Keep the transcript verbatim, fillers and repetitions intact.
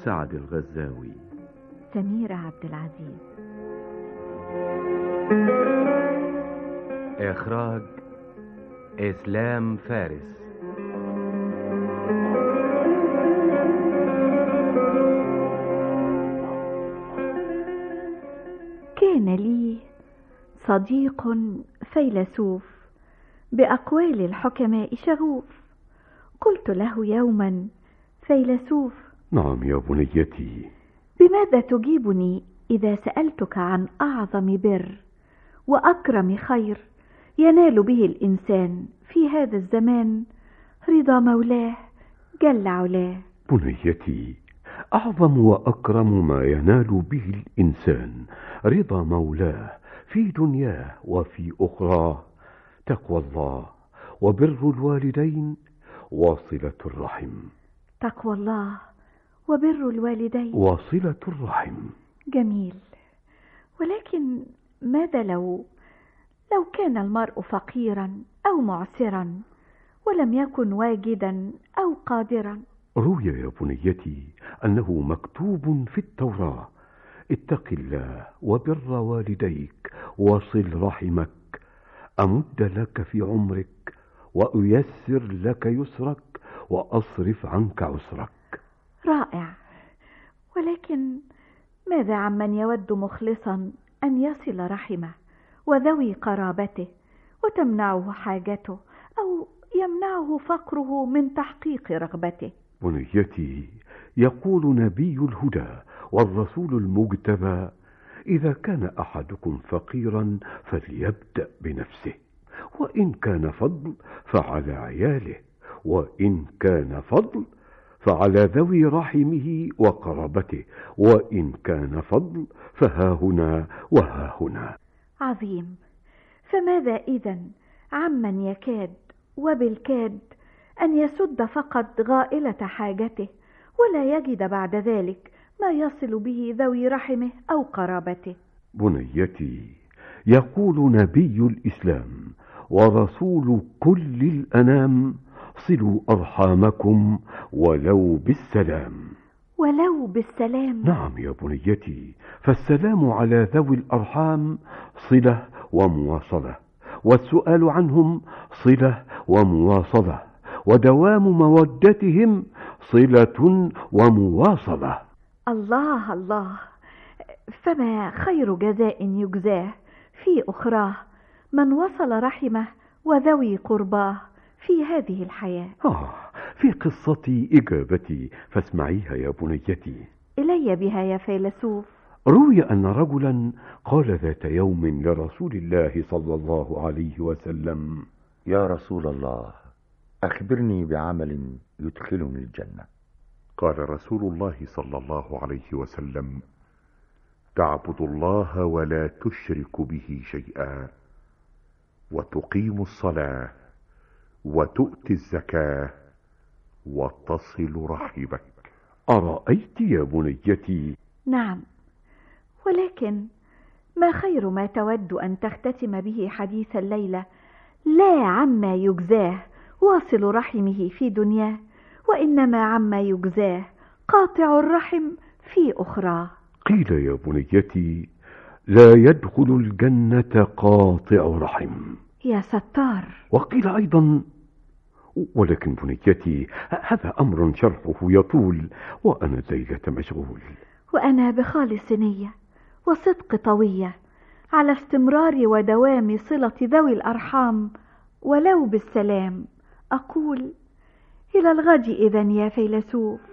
سعد الغزاوي. سميرة عبد العزيز. إخراج إسلام فارس. كان لي صديق فيلسوف بأقوال الحكماء شغوف. قلت له يوما: فيلسوف. نعم يا بنيتي. بماذا تجيبني إذا سألتك عن أعظم بر وأكرم خير ينال به الإنسان في هذا الزمان رضا مولاه جل علاه؟ بنيتي، أعظم وأكرم ما ينال به الإنسان رضا مولاه في دنياه وفي أخراه تقوى الله وبر الوالدين وصلة الرحم. تقوى الله وبر الوالدين وصلة الرحم. جميل، ولكن ماذا لو لو كان المرء فقيرا أو معسرا ولم يكن واجدا أو قادرا؟ روي يا بنيتي أنه مكتوب في التوراة: اتق الله وبر والديك وصل رحمك، أمد لك في عمرك وأيسر لك يسرك وأصرف عنك عسرك. رائع، ولكن ماذا عمن يود مخلصا أن يصل رحمه وذوي قرابته وتمنعه حاجته أو يمنعه فقره من تحقيق رغبته؟ بنيتي، يقول نبي الهدى والرسول المجتبى: إذا كان أحدكم فقيرا فليبدأ بنفسه، وإن كان فضل فعلى عياله، وإن كان فضل فعلى ذوي رحمه وقرابته، وإن كان فضل فها هنا وها هنا. عظيم. فماذا إذن عمن يكاد وبالكاد أن يسد فقط غائلة حاجته ولا يجد بعد ذلك ما يصل به ذوي رحمه أو قرابته؟ بنيتي، يقول نبي الإسلام ورسول كل الأنام: صلوا أرحامكم ولو بالسلام. ولو بالسلام؟ نعم يا بنيتي، فالسلام على ذوي الأرحام صلة ومواصلة، والسؤال عنهم صلة ومواصلة، ودوام مودتهم صلة ومواصلة. الله الله، فما خير جزاء يجزاه في أخراه من وصل رحمه وذوي قرباه في هذه الحياة؟ آه، في قصتي إجابتي فاسمعيها يا بنيتي. إلي بها يا فيلسوف. روي أن رجلا قال ذات يوم لرسول الله صلى الله عليه وسلم: يا رسول الله، أخبرني بعمل يدخلني الجنة. قال رسول الله صلى الله عليه وسلم: تعبد الله ولا تشرك به شيئا، وتقيم الصلاة، وتؤتي الزكاة، وتصل رحمك. أرأيت يا بنيتي؟ نعم، ولكن ما خير ما تود أن تختتم به حديث الليلة لا عما يجزاه واصل رحمه في دنياه، وإنما عما يجزاه قاطع الرحم في أخرى؟ قيل يا بنيتي: لا يدخل الجنة قاطع رحم. يا ستار. وقيل أيضا، ولكن بنيتي هذا أمر شرحه يطول، وأنا ليلة مشغول. وأنا بخالص نية وصدق طوية على استمرار ودوام صلة ذوي الأرحام ولو بالسلام، أقول إلى الغد إذن يا فيلسوف.